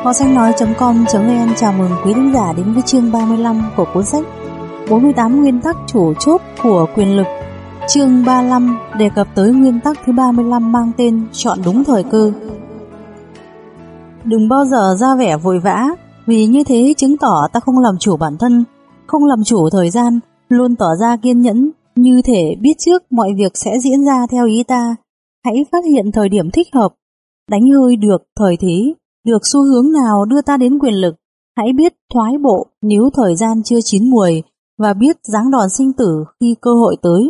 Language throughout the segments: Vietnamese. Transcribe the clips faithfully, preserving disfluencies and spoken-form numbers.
Họ xanh nói chấm com chấm vn chào mừng quý thính giả đến với chương ba mươi lăm của cuốn sách bốn mươi tám nguyên tắc chủ chốt của quyền lực. Chương ba mươi lăm đề cập tới nguyên tắc thứ ba mươi lăm mang tên chọn đúng thời cơ. Đừng bao giờ ra vẻ vội vã, vì như thế chứng tỏ ta không làm chủ bản thân, không làm chủ thời gian, luôn tỏ ra kiên nhẫn, như thể biết trước mọi việc sẽ diễn ra theo ý ta. Hãy phát hiện thời điểm thích hợp, đánh hơi được thời thế, được xu hướng nào đưa ta đến quyền lực. Hãy biết thoái bộ nếu thời gian chưa chín muồi, và biết giáng đòn sinh tử khi cơ hội tới.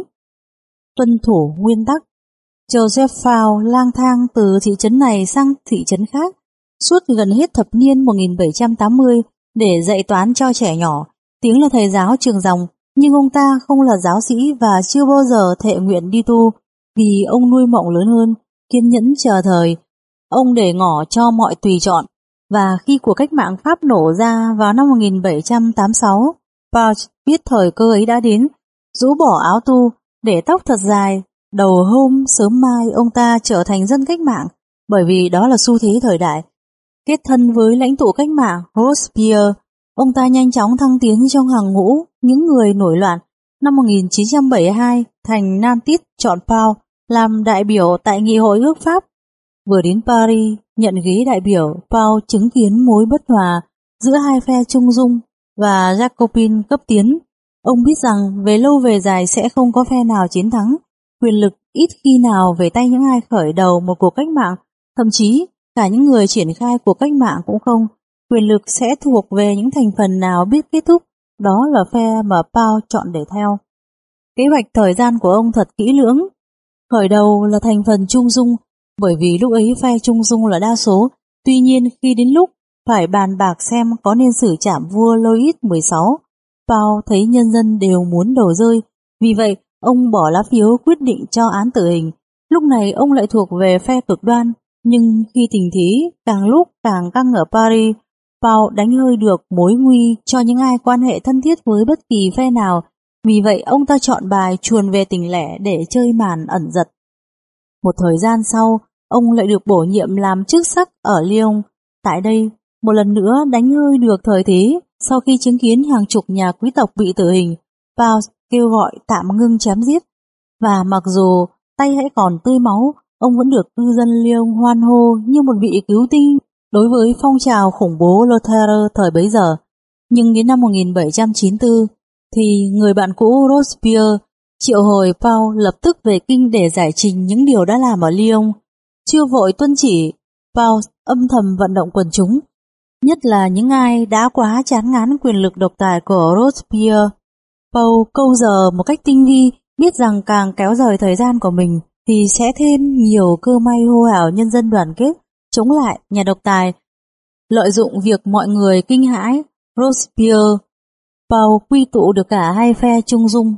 Tuân thủ nguyên tắc. Joseph Fowl lang thang từ thị trấn này sang thị trấn khác suốt gần hết thập niên một nghìn bảy trăm tám mươi để dạy toán cho trẻ nhỏ. Tiếng là thầy giáo trường dòng, nhưng ông ta không là giáo sĩ và chưa bao giờ thệ nguyện đi tu, vì ông nuôi mộng lớn hơn, kiên nhẫn chờ thời. Ông để ngỏ cho mọi tùy chọn, và khi cuộc cách mạng Pháp nổ ra vào năm một nghìn bảy trăm tám mươi sáu, Pouch biết thời cơ ấy đã đến, rũ bỏ áo tu, để tóc thật dài. Đầu hôm sớm mai ông ta trở thành dân cách mạng, bởi vì đó là xu thế thời đại. Kết thân với lãnh tụ cách mạng Robespierre, ông ta nhanh chóng thăng tiến trong hàng ngũ những người nổi loạn. Năm một nghìn chín trăm bảy mươi hai, thành Nantes chọn Pouch làm đại biểu tại Nghị hội ước Pháp. Vừa đến Paris nhận ghế đại biểu, Pouch chứng kiến mối bất hòa giữa hai phe Trung Dung và Jacobin cấp tiến. Ông biết rằng về lâu về dài sẽ không có phe nào chiến thắng. Quyền lực ít khi nào về tay những ai khởi đầu một cuộc cách mạng, thậm chí cả những người triển khai cuộc cách mạng cũng không. Quyền lực sẽ thuộc về những thành phần nào biết kết thúc, đó là phe mà Pouch chọn để theo. Kế hoạch thời gian của ông thật kỹ lưỡng. Khởi đầu là thành phần Trung Dung, bởi vì lúc ấy phe Trung Dung là đa số. Tuy nhiên khi đến lúc phải bàn bạc xem có nên xử trảm vua Louis mười sáu, Pouch thấy nhân dân đều muốn đầu rơi, vì vậy ông bỏ lá phiếu quyết định cho án tử hình. Lúc này ông lại thuộc về phe cực đoan, nhưng khi tình thế càng lúc càng căng ở Paris, Pouch đánh hơi được mối nguy cho những ai quan hệ thân thiết với bất kỳ phe nào. Vì vậy ông ta chọn bài chuồn về tỉnh lẻ để chơi màn ẩn giật. Một thời gian sau, ông lại được bổ nhiệm làm chức sắc ở Lyon. Tại đây, một lần nữa đánh hơi được thời thế. Sau khi chứng kiến hàng chục nhà quý tộc bị tử hình, Pouch kêu gọi tạm ngưng chém giết. Và mặc dù tay hãy còn tươi máu, ông vẫn được cư dân Lyon hoan hô như một vị cứu tinh đối với phong trào khủng bố Le Terreur thời bấy giờ. Nhưng đến năm một nghìn bảy trăm chín mươi tư, thì người bạn cũ Robespierre triệu hồi Pouch lập tức về kinh để giải trình những điều đã làm ở Lyon. Chưa vội tuân chỉ, Pouch âm thầm vận động quần chúng, nhất là những ai đã quá chán ngán quyền lực độc tài của Robespierre. Pouch câu giờ một cách tinh vi, biết rằng càng kéo dài thời gian của mình thì sẽ thêm nhiều cơ may hô hào nhân dân đoàn kết chống lại nhà độc tài. Lợi dụng việc mọi người kinh hãi Robespierre, Pouch quy tụ được cả hai phe Trung Dung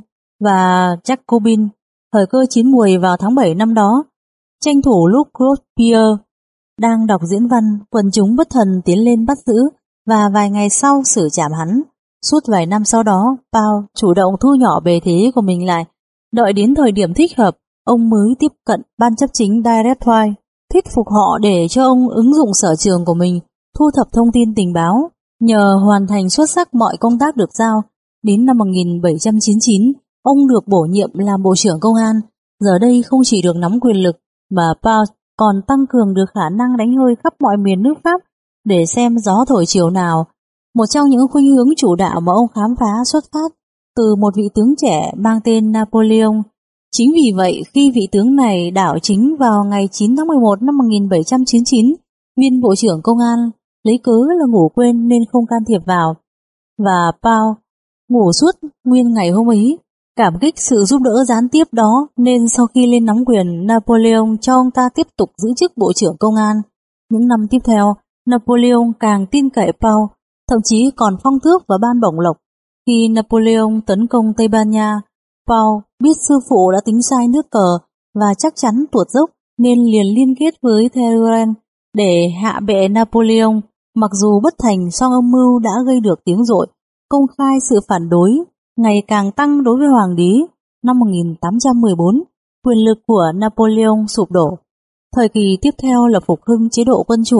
và Jacobin. Thời cơ chín muồi vào tháng bảy năm đó, tranh thủ lúc Robespierre đang đọc diễn văn, quần chúng bất thần tiến lên bắt giữ và vài ngày sau xử trảm hắn. Suốt vài năm sau đó, Pouch chủ động thu nhỏ bề thế của mình lại. Đợi đến thời điểm thích hợp, ông mới tiếp cận ban chấp chính Directoire, thuyết phục họ để cho ông ứng dụng sở trường của mình, thu thập thông tin tình báo. Nhờ hoàn thành xuất sắc mọi công tác được giao, đến năm một nghìn bảy trăm chín mươi chín, ông được bổ nhiệm làm Bộ trưởng Công an. Giờ đây không chỉ được nắm quyền lực, mà Pouch còn tăng cường được khả năng đánh hơi khắp mọi miền nước Pháp để xem gió thổi chiều nào. Một trong những khuynh hướng chủ đạo mà ông khám phá xuất phát từ một vị tướng trẻ mang tên Napoleon. Chính vì vậy, khi vị tướng này đảo chính vào ngày chín tháng mười một năm một nghìn bảy trăm chín mươi chín, viên Bộ trưởng Công an lấy cớ là ngủ quên nên không can thiệp vào. Và Pouch ngủ suốt nguyên ngày hôm ấy. Cảm kích sự giúp đỡ gián tiếp đó nên sau khi lên nắm quyền, Napoleon cho ông ta tiếp tục giữ chức Bộ trưởng Công an. Những năm tiếp theo, Napoleon càng tin cậy Pouch, thậm chí còn phong tước và ban bổng lộc. Khi Napoleon tấn công Tây Ban Nha, Pouch biết sư phụ đã tính sai nước cờ và chắc chắn tuột dốc nên liền liên kết với Talleyrand để hạ bệ Napoleon. Mặc dù bất thành, song âm mưu đã gây được tiếng dội, công khai sự phản đối ngày càng tăng đối với hoàng đế. Năm một nghìn tám trăm mười bốn, quyền lực của Napoleon sụp đổ. Thời kỳ tiếp theo là phục hưng chế độ quân chủ,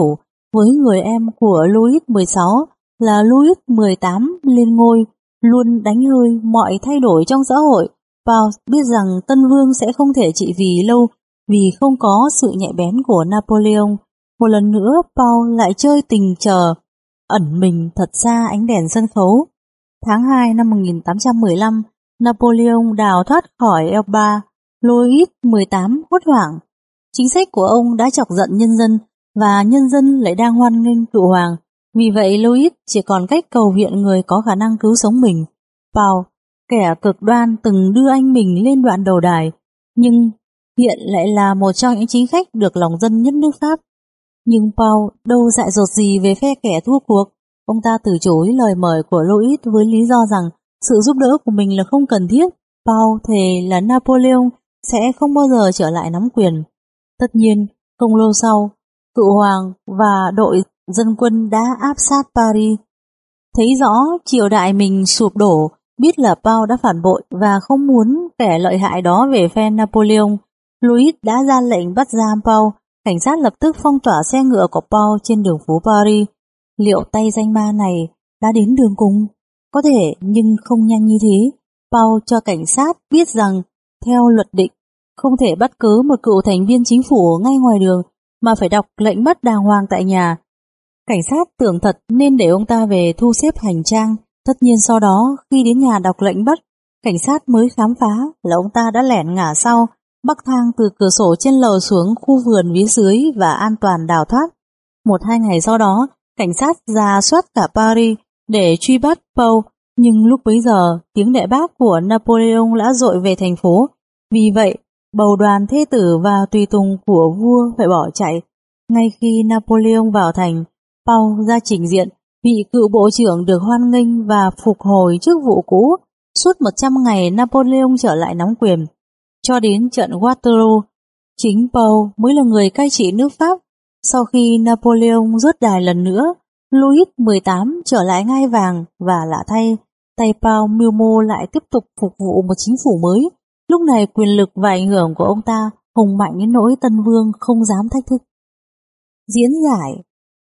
với người em của Louis mười sáu là Louis mười tám lên ngôi, luôn đánh hơi mọi thay đổi trong xã hội. Paul biết rằng Tân Vương sẽ không thể trị vì lâu vì không có sự nhạy bén của Napoleon. Một lần nữa Paul lại chơi tình cờ, ẩn mình thật xa ánh đèn sân khấu. Tháng hai năm một nghìn tám trăm mười lăm, Napoleon đào thoát khỏi Elba. Louis mười tám hốt hoảng. Chính sách của ông đã chọc giận nhân dân, và nhân dân lại đang hoan nghênh cựu hoàng. Vì vậy Louis chỉ còn cách cầu viện người có khả năng cứu sống mình. Paul, kẻ cực đoan từng đưa anh mình lên đoạn đầu đài, nhưng hiện lại là một trong những chính khách được lòng dân nhất nước Pháp. Nhưng Paul đâu dại dột gì về phe kẻ thua cuộc. Ông ta từ chối lời mời của Louis với lý do rằng sự giúp đỡ của mình là không cần thiết. Paul thề là Napoleon sẽ không bao giờ trở lại nắm quyền. Tất nhiên, không lâu sau, cựu hoàng và đội dân quân đã áp sát Paris. Thấy rõ triều đại mình sụp đổ, biết là Paul đã phản bội và không muốn kẻ lợi hại đó về phe Napoleon, Louis đã ra lệnh bắt giam Paul. Cảnh sát lập tức phong tỏa xe ngựa của Paul trên đường phố Paris. Liệu tay danh ma này đã đến đường cùng? Có thể, nhưng không nhanh như thế. Paul cho cảnh sát biết rằng, theo luật định, không thể bắt cứ một cựu thành viên chính phủ ngay ngoài đường, mà phải đọc lệnh bắt đàng hoàng tại nhà. Cảnh sát tưởng thật nên để ông ta về thu xếp hành trang. Tất nhiên sau đó, khi đến nhà đọc lệnh bắt, cảnh sát mới khám phá là ông ta đã lẻn ngả sau, bắc thang từ cửa sổ trên lầu xuống khu vườn phía dưới và an toàn đào thoát. Một hai ngày sau đó, cảnh sát rà soát cả Paris để truy bắt Paul, nhưng lúc bấy giờ tiếng đại bác của Napoleon đã dội về thành phố. Vì vậy, bầu đoàn thê tử và tùy tùng của vua phải bỏ chạy. Ngay khi Napoleon vào thành, Paul ra trình diện, vị cựu bộ trưởng được hoan nghênh và phục hồi chức vụ cũ. Suốt một trăm ngày Napoleon trở lại nắm quyền. Cho đến trận Waterloo, chính Paul mới là người cai trị nước Pháp. Sau khi Napoleon rớt đài lần nữa, Louis mười tám trở lại ngai vàng và lạ thay, tay Paul mưu mô lại tiếp tục phục vụ một chính phủ mới. Lúc này quyền lực và ảnh hưởng của ông ta hùng mạnh đến nỗi Tân Vương không dám thách thức. Diễn giải.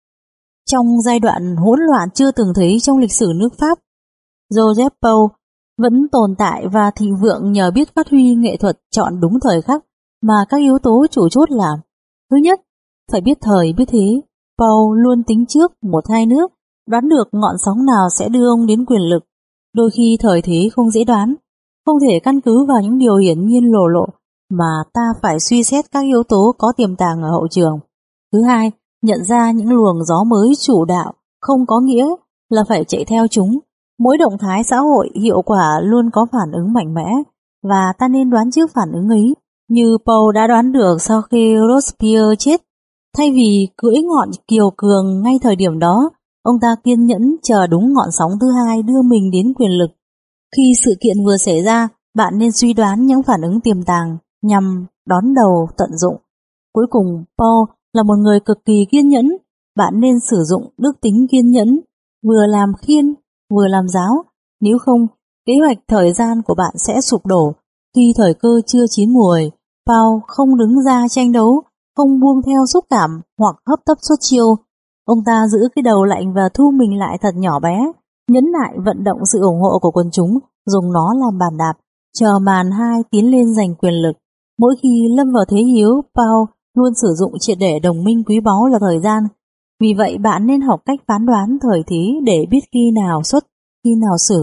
Trong giai đoạn hỗn loạn chưa từng thấy trong lịch sử nước Pháp, Joseph Paul vẫn tồn tại và thịnh vượng nhờ biết phát huy nghệ thuật chọn đúng thời khắc mà các yếu tố chủ chốt là: thứ nhất, phải biết thời biết thế. Paul luôn tính trước một hai nước, đoán được ngọn sóng nào sẽ đưa ông đến quyền lực. Đôi khi thời thế không dễ đoán, không thể căn cứ vào những điều hiển nhiên lộ lộ, mà ta phải suy xét các yếu tố có tiềm tàng ở hậu trường. Thứ hai, nhận ra những luồng gió mới chủ đạo không có nghĩa là phải chạy theo chúng. Mỗi động thái xã hội hiệu quả luôn có phản ứng mạnh mẽ, và ta nên đoán trước phản ứng ấy, như Paul đã đoán được sau khi Robespierre chết. Thay vì cưỡi ngọn kiều cường ngay thời điểm đó, ông ta kiên nhẫn chờ đúng ngọn sóng thứ hai đưa mình đến quyền lực. Khi sự kiện vừa xảy ra, bạn nên suy đoán những phản ứng tiềm tàng nhằm đón đầu tận dụng. Cuối cùng, Paul là một người cực kỳ kiên nhẫn. Bạn nên sử dụng đức tính kiên nhẫn, vừa làm khiên, vừa làm giáo. Nếu không, kế hoạch thời gian của bạn sẽ sụp đổ. Khi thời cơ chưa chín muồi, Paul không đứng ra tranh đấu, không buông theo xúc cảm hoặc hấp tấp xuất chiêu. Ông ta giữ cái đầu lạnh và thu mình lại thật nhỏ bé, nhẫn nại vận động sự ủng hộ của quần chúng, dùng nó làm bàn đạp, chờ màn hai tiến lên giành quyền lực. Mỗi khi lâm vào thế yếu, Paul luôn sử dụng triệt để đồng minh quý báu là thời gian. Vì vậy bạn nên học cách phán đoán thời thế để biết khi nào xuất, khi nào xử.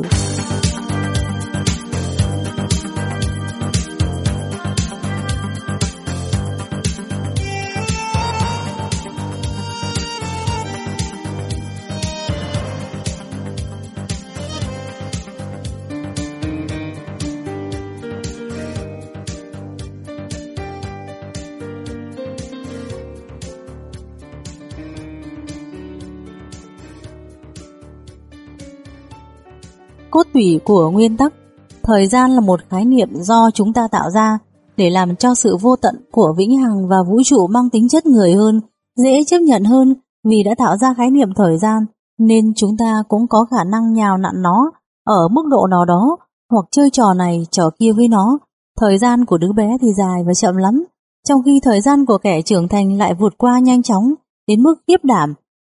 Cốt tủy của nguyên tắc: thời gian là một khái niệm do chúng ta tạo ra để làm cho sự vô tận của vĩnh hằng và vũ trụ mang tính chất người hơn, dễ chấp nhận hơn. Vì đã tạo ra khái niệm thời gian nên chúng ta cũng có khả năng nhào nặn nó ở mức độ nào đó, hoặc chơi trò này trò kia với nó. Thời gian của đứa bé thì dài và chậm lắm, trong khi thời gian của kẻ trưởng thành lại vụt qua nhanh chóng đến mức khiếp đảm.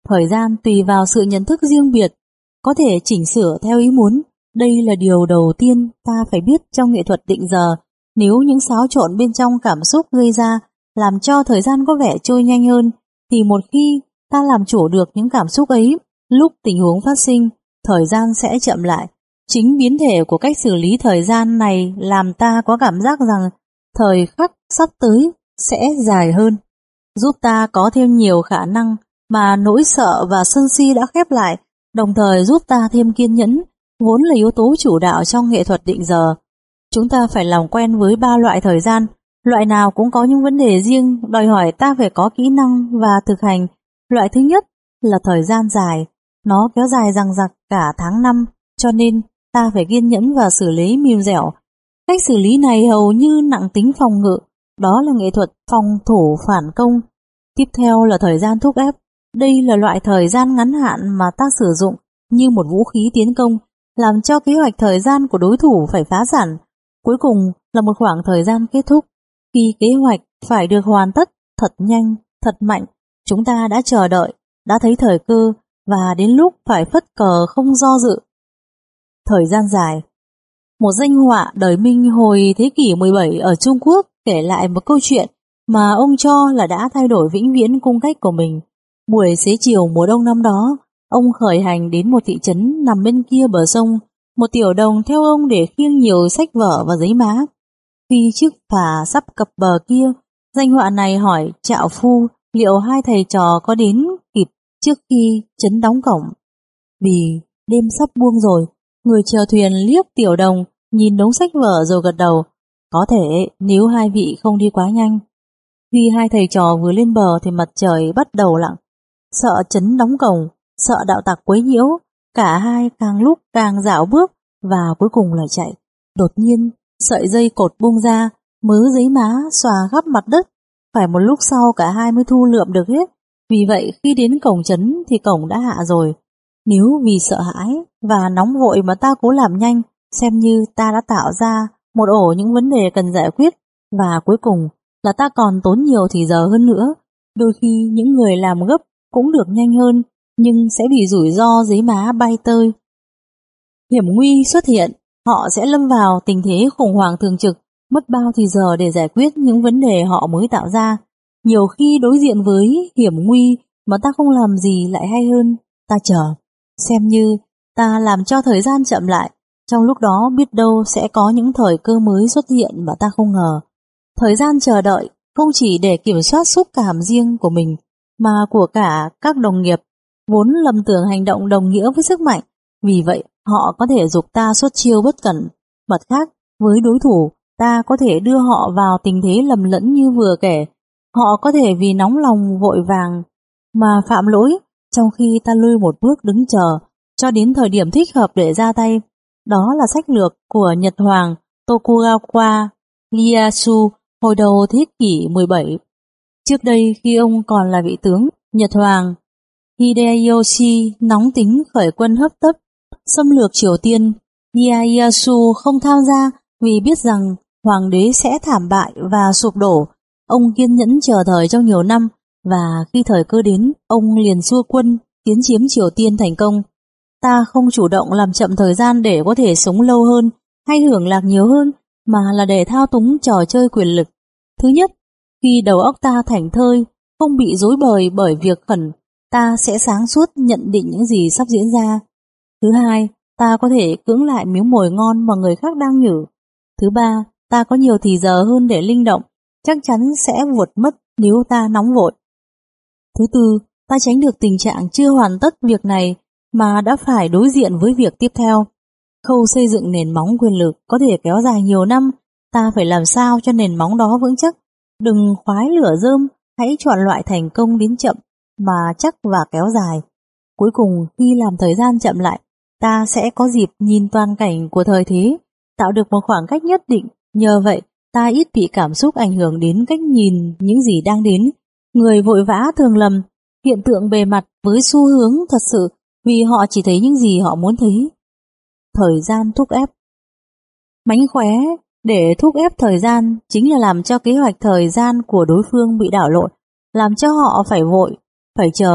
Thời gian tùy vào sự nhận thức riêng biệt, có thể chỉnh sửa theo ý muốn. Đây là điều đầu tiên ta phải biết trong nghệ thuật định giờ. Nếu những xáo trộn bên trong cảm xúc gây ra làm cho thời gian có vẻ trôi nhanh hơn, thì một khi ta làm chủ được những cảm xúc ấy, lúc tình huống phát sinh, thời gian sẽ chậm lại. Chính biến thể của cách xử lý thời gian này làm ta có cảm giác rằng thời khắc sắp tới sẽ dài hơn, giúp ta có thêm nhiều khả năng mà nỗi sợ và sân si đã khép lại, đồng thời giúp ta thêm kiên nhẫn, vốn là yếu tố chủ đạo trong nghệ thuật định giờ. Chúng ta phải làm quen với ba loại thời gian, loại nào cũng có những vấn đề riêng, đòi hỏi ta phải có kỹ năng và thực hành. Loại thứ nhất là thời gian dài, nó kéo dài dằng dặc cả tháng năm, cho nên ta phải kiên nhẫn và xử lý mềm dẻo. Cách xử lý này hầu như nặng tính phòng ngự, đó là nghệ thuật phòng thủ phản công. Tiếp theo là thời gian thúc ép. Đây là loại thời gian ngắn hạn mà ta sử dụng như một vũ khí tiến công, làm cho kế hoạch thời gian của đối thủ phải phá sản. Cuối cùng là một khoảng thời gian kết thúc, khi kế hoạch phải được hoàn tất thật nhanh, thật mạnh. Chúng ta đã chờ đợi, đã thấy thời cơ và đến lúc phải phất cờ không do dự. Thời gian dài. Một danh họa đời Minh hồi thế kỷ mười bảy ở Trung Quốc kể lại một câu chuyện mà ông cho là đã thay đổi vĩnh viễn cung cách của mình. Buổi xế chiều mùa đông năm đó, ông khởi hành đến một thị trấn nằm bên kia bờ sông. Một tiểu đồng theo ông để khiêng nhiều sách vở và giấy má. Khi chiếc phà sắp cập bờ kia, danh họa này hỏi trạo phu liệu hai thầy trò có đến kịp trước khi trấn đóng cổng. Vì đêm sắp buông rồi, người chèo thuyền liếc tiểu đồng, nhìn đống sách vở rồi gật đầu. Có thể nếu hai vị không đi quá nhanh. Khi hai thầy trò vừa lên bờ thì mặt trời bắt đầu lặn. Sợ trấn đóng cổng, sợ đạo tặc quấy nhiễu, cả hai càng lúc càng dạo bước và cuối cùng là chạy. Đột nhiên, sợi dây cột bung ra, mớ giấy má xòa khắp mặt đất. Phải một lúc sau cả hai mới thu lượm được hết. Vì vậy khi đến cổng trấn thì cổng đã hạ rồi. Nếu vì sợ hãi và nóng vội mà ta cố làm nhanh, xem như ta đã tạo ra một ổ những vấn đề cần giải quyết, và cuối cùng là ta còn tốn nhiều thì giờ hơn nữa. Đôi khi những người làm gấp cũng được nhanh hơn, nhưng sẽ bị rủi ro giấy má bay tơi. Hiểm nguy xuất hiện, họ sẽ lâm vào tình thế khủng hoảng thường trực, mất bao thì giờ để giải quyết những vấn đề họ mới tạo ra. Nhiều khi đối diện với hiểm nguy mà ta không làm gì lại hay hơn, ta chờ, xem như ta làm cho thời gian chậm lại. Trong lúc đó biết đâu sẽ có những thời cơ mới xuất hiện mà ta không ngờ. Thời gian chờ đợi không chỉ để kiểm soát xúc cảm riêng của mình, mà của cả các đồng nghiệp, vốn lầm tưởng hành động đồng nghĩa với sức mạnh. Vì vậy, họ có thể giục ta xuất chiêu bất cẩn. Mặt khác, với đối thủ, ta có thể đưa họ vào tình thế lầm lẫn như vừa kể. Họ có thể vì nóng lòng vội vàng mà phạm lỗi, trong khi ta lui một bước đứng chờ, cho đến thời điểm thích hợp để ra tay. Đó là sách lược của Nhật Hoàng Tokugawa Ieyasu hồi đầu thế kỷ mười bảy. Trước đây khi ông còn là vị tướng, Nhật Hoàng Hideyoshi nóng tính khởi quân hấp tấp xâm lược Triều Tiên. Ieyasu không tham gia vì biết rằng hoàng đế sẽ thảm bại và sụp đổ. Ông kiên nhẫn chờ thời trong nhiều năm, và khi thời cơ đến, ông liền xua quân tiến chiếm Triều Tiên thành công. Ta không chủ động làm chậm thời gian để có thể sống lâu hơn hay hưởng lạc nhiều hơn, mà là để thao túng trò chơi quyền lực. Thứ nhất, khi đầu óc ta thảnh thơi, không bị rối bời bởi việc khẩn, ta sẽ sáng suốt nhận định những gì sắp diễn ra. Thứ hai, ta có thể cưỡng lại miếng mồi ngon mà người khác đang nhử. Thứ ba, ta có nhiều thì giờ hơn để linh động, chắc chắn sẽ vụt mất nếu ta nóng vội. Thứ tư, ta tránh được tình trạng chưa hoàn tất việc này mà đã phải đối diện với việc tiếp theo. Khâu xây dựng nền móng quyền lực có thể kéo dài nhiều năm, ta phải làm sao cho nền móng đó vững chắc. Đừng khoái lửa rơm, hãy chọn loại thành công đến chậm mà chắc và kéo dài. Cuối cùng khi làm thời gian chậm lại, ta sẽ có dịp nhìn toàn cảnh của thời thế, tạo được một khoảng cách nhất định. Nhờ vậy, ta ít bị cảm xúc ảnh hưởng đến cách nhìn những gì đang đến. Người vội vã thường lầm hiện tượng bề mặt với xu hướng thật sự, vì họ chỉ thấy những gì họ muốn thấy. Thời gian thúc ép. Mánh khóe để thúc ép thời gian chính là làm cho kế hoạch thời gian của đối phương bị đảo lộn, làm cho họ phải vội, phải chờ,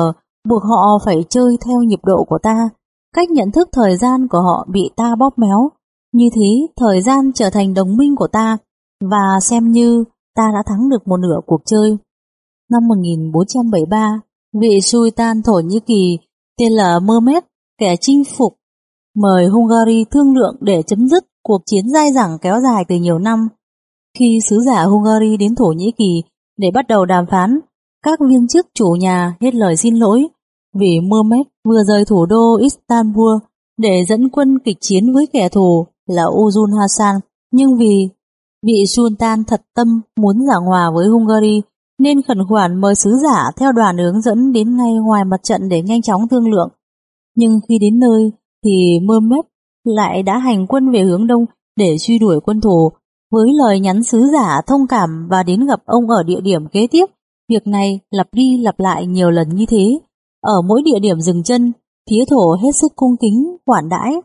buộc họ phải chơi theo nhịp độ của ta. Cách nhận thức thời gian của họ bị ta bóp méo. Như thế, thời gian trở thành đồng minh của ta, và xem như ta đã thắng được một nửa cuộc chơi. Năm một nghìn bốn trăm bảy mươi ba, vị Sultan Thổ Nhĩ Kỳ tên là Mehmed, kẻ chinh phục, mời Hungary thương lượng để chấm dứt cuộc chiến dai dẳng kéo dài từ nhiều năm. Khi sứ giả Hungary đến Thổ Nhĩ Kỳ để bắt đầu đàm phán, các viên chức chủ nhà hết lời xin lỗi vì Mehmed vừa rời thủ đô Istanbul để dẫn quân kịch chiến với kẻ thù là Uzun Hasan, nhưng vì vị Sultan thật tâm muốn giảng hòa với Hungary nên khẩn khoản mời sứ giả theo đoàn hướng dẫn đến ngay ngoài mặt trận để nhanh chóng thương lượng. Nhưng khi đến nơi thì Mehmed lại đã hành quân về hướng đông để truy đuổi quân thù, với lời nhắn sứ giả thông cảm và đến gặp ông ở địa điểm kế tiếp. Việc này lặp đi lặp lại nhiều lần như thế. Ở mỗi địa điểm dừng chân, phía Thổ hết sức cung kính khoản đãi,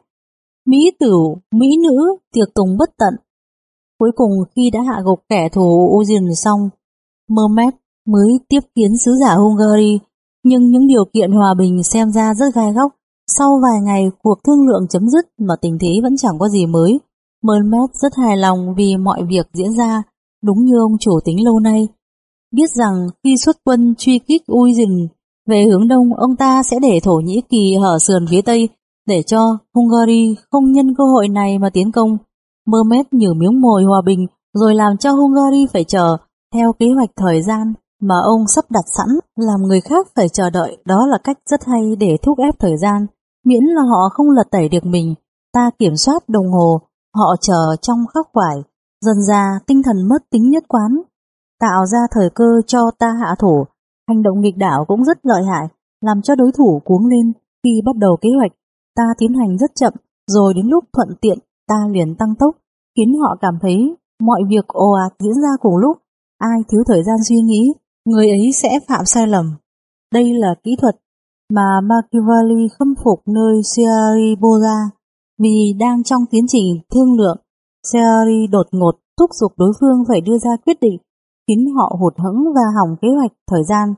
mỹ tửu, mỹ nữ, tiệc tùng bất tận. Cuối cùng khi đã hạ gục kẻ thù Uzun xong, Mehmed mới tiếp kiến sứ giả Hungary, nhưng những điều kiện hòa bình xem ra rất gai góc. Sau vài ngày cuộc thương lượng chấm dứt mà tình thế vẫn chẳng có gì mới. Mehmed rất hài lòng vì mọi việc diễn ra đúng như ông chủ tính lâu nay. Biết rằng khi xuất quân truy kích Uzun về hướng đông, ông ta sẽ để Thổ Nhĩ Kỳ hở sườn phía tây để cho Hungary không nhân cơ hội này mà tiến công. Mehmed nhử miếng mồi hòa bình rồi làm cho Hungary phải chờ theo kế hoạch thời gian mà ông sắp đặt sẵn, làm người khác phải chờ đợi. Đó là cách rất hay để thúc ép thời gian, miễn là họ không lật tẩy được mình. Ta kiểm soát đồng hồ, họ chờ trong khắc khoải, dần ra tinh thần mất tính nhất quán, tạo ra thời cơ cho ta hạ thủ. Hành động nghịch đảo cũng rất lợi hại, làm cho đối thủ cuống lên. Khi bắt đầu kế hoạch, ta tiến hành rất chậm, rồi đến lúc thuận tiện, ta liền tăng tốc, khiến họ cảm thấy mọi việc ồ ạt diễn ra cùng lúc. Ai thiếu thời gian suy nghĩ, người ấy sẽ phạm sai lầm. Đây là kỹ thuật mà Machiavelli khâm phục nơi Sariboza, vì đang trong tiến trình thương lượng, Sari đột ngột thúc giục đối phương phải đưa ra quyết định, khiến họ hụt hẫng và hỏng kế hoạch thời gian.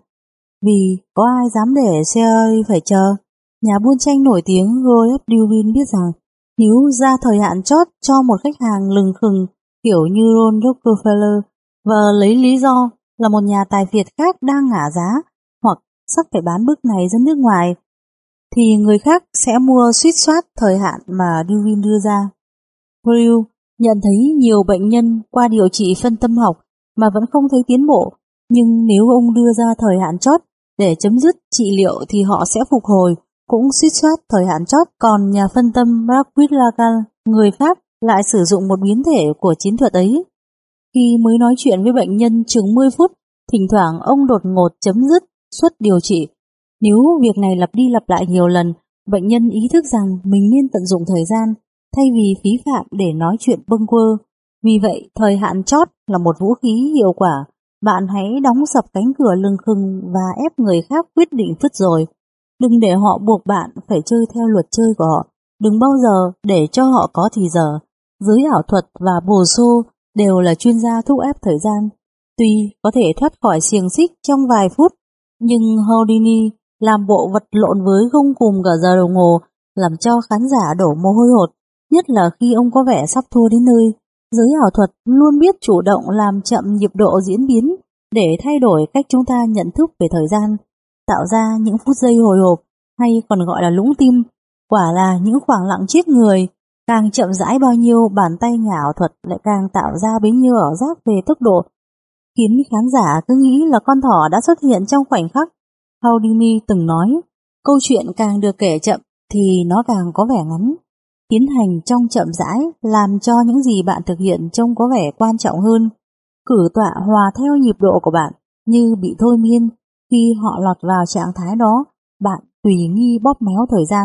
Vì có ai dám để Sari phải chờ? Nhà buôn tranh nổi tiếng Joseph Duvin biết rằng nếu ra thời hạn chót cho một khách hàng lừng khừng kiểu như Ron Rockefeller và lấy lý do là một nhà tài phiệt khác đang ngả giá hoặc sắp phải bán bức này ra nước ngoài, thì người khác sẽ mua suýt soát thời hạn mà Duvin đưa ra. Freud nhận thấy nhiều bệnh nhân qua điều trị phân tâm học mà vẫn không thấy tiến bộ, nhưng nếu ông đưa ra thời hạn chót để chấm dứt trị liệu thì họ sẽ phục hồi, cũng suýt soát thời hạn chót. Còn nhà phân tâm Jacques Lacan, người Pháp, lại sử dụng một biến thể của chiến thuật ấy. Khi mới nói chuyện với bệnh nhân chừng mười phút, thỉnh thoảng ông đột ngột chấm dứt suất điều trị. Nếu việc này lặp đi lặp lại nhiều lần, bệnh nhân ý thức rằng mình nên tận dụng thời gian thay vì phí phạm để nói chuyện bâng quơ. Vì vậy, thời hạn chót là một vũ khí hiệu quả. Bạn hãy đóng sập cánh cửa lưng khừng và ép người khác quyết định phứt rồi. Đừng để họ buộc bạn phải chơi theo luật chơi của họ. Đừng bao giờ để cho họ có thì giờ. Giới ảo thuật và bồ xô đều là chuyên gia thúc ép thời gian. Tuy có thể thoát khỏi xiềng xích trong vài phút, nhưng Houdini làm bộ vật lộn với gông cùm cả giờ đồng hồ, làm cho khán giả đổ mồ hôi hột, nhất là khi ông có vẻ sắp thua đến nơi. Giới ảo thuật luôn biết chủ động làm chậm nhịp độ diễn biến để thay đổi cách chúng ta nhận thức về thời gian, tạo ra những phút giây hồi hộp hay còn gọi là lũng tim. Quả là những khoảng lặng chết người. Càng chậm rãi bao nhiêu, bàn tay nhà ảo thuật lại càng tạo ra bấy nhiêu ảo giác về tốc độ, khiến khán giả cứ nghĩ là con thỏ đã xuất hiện trong khoảnh khắc. Houdini từng nói, câu chuyện càng được kể chậm thì nó càng có vẻ ngắn. Tiến hành trong chậm rãi làm cho những gì bạn thực hiện trông có vẻ quan trọng hơn. Cử tọa hòa theo nhịp độ của bạn như bị thôi miên. Khi họ lọt vào trạng thái đó, bạn tùy nghi bóp méo thời gian.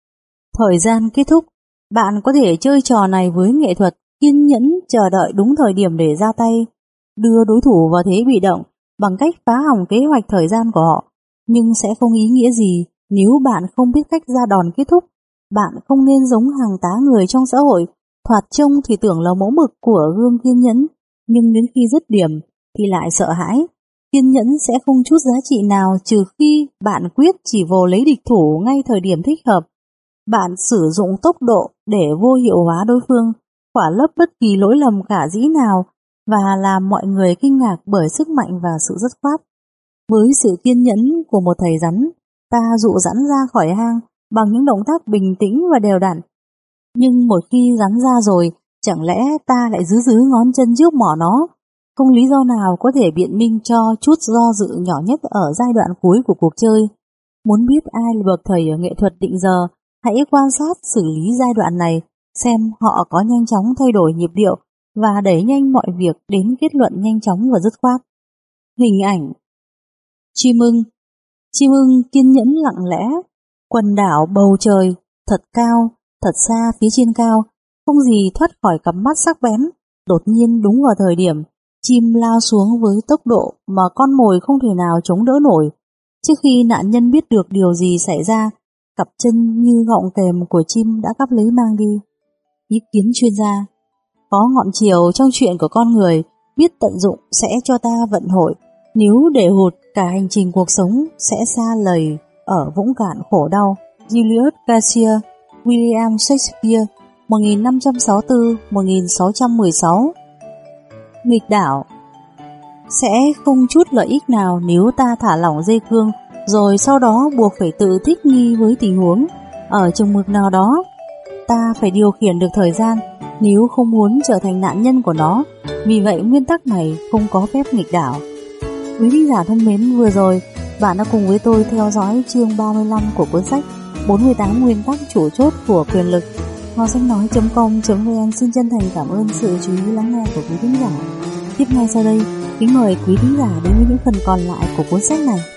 Thời gian kết thúc, bạn có thể chơi trò này với nghệ thuật, kiên nhẫn chờ đợi đúng thời điểm để ra tay, đưa đối thủ vào thế bị động bằng cách phá hỏng kế hoạch thời gian của họ. Nhưng sẽ không ý nghĩa gì nếu bạn không biết cách ra đòn kết thúc. Bạn không nên giống hàng tá người trong xã hội, thoạt trông thì tưởng là mẫu mực của gương kiên nhẫn, nhưng đến khi dứt điểm thì lại sợ hãi. kiên nhẫn sẽ không chút giá trị nào trừ khi bạn quyết chỉ vồ lấy địch thủ ngay thời điểm thích hợp. Bạn sử dụng tốc độ để vô hiệu hóa đối phương, khỏa lấp bất kỳ lỗi lầm khả dĩ nào và làm mọi người kinh ngạc bởi sức mạnh và sự dứt khoát. Với sự kiên nhẫn của một thầy rắn, ta dụ rắn ra khỏi hang bằng những động tác bình tĩnh và đều đặn. Nhưng một khi rắn ra rồi, chẳng lẽ ta lại giữ giữ ngón chân trước mỏ nó? Không lý do nào có thể biện minh cho chút do dự nhỏ nhất ở giai đoạn cuối của cuộc chơi. Muốn biết ai là bậc thầy ở nghệ thuật định giờ, hãy quan sát xử lý giai đoạn này, xem họ có nhanh chóng thay đổi nhịp điệu và đẩy nhanh mọi việc đến kết luận nhanh chóng và dứt khoát. Hình ảnh chim ưng. Chim ưng kiên nhẫn lặng lẽ, quần đảo bầu trời, thật cao, thật xa phía trên cao, không gì thoát khỏi cặp mắt sắc bén. Đột nhiên đúng vào thời điểm, chim lao xuống với tốc độ mà con mồi không thể nào chống đỡ nổi. Trước khi nạn nhân biết được điều gì xảy ra, cặp chân như gọng kềm của chim đã cắp lấy mang đi. Ý kiến chuyên gia: có ngọn chiều trong chuyện của con người, biết tận dụng sẽ cho ta vận hội. Nếu để hụt, cả hành trình cuộc sống sẽ xa lầy ở vũng cạn khổ đau. Julius Caesar, William Shakespeare, một nghìn năm trăm sáu mươi tư đến một nghìn sáu trăm mười sáu. Nghịch đảo. Sẽ không chút lợi ích nào nếu ta thả lỏng dây cương rồi sau đó buộc phải tự thích nghi với tình huống. Ở chừng mực nào đó, ta phải điều khiển được thời gian nếu không muốn trở thành nạn nhân của nó. Vì vậy nguyên tắc này không có phép nghịch đảo. Quý thính giả thân mến, vừa rồi bạn đã cùng với tôi theo dõi chương ba mươi lăm của cuốn sách bốn mươi tám nguyên tắc chủ chốt của quyền lực. Hoa sách nói chấm com chấm vn xin chân thành cảm ơn sự chú ý lắng nghe của quý thính giả. Tiếp ngay sau đây, kính mời quý thính giả đến với những phần còn lại của cuốn sách này.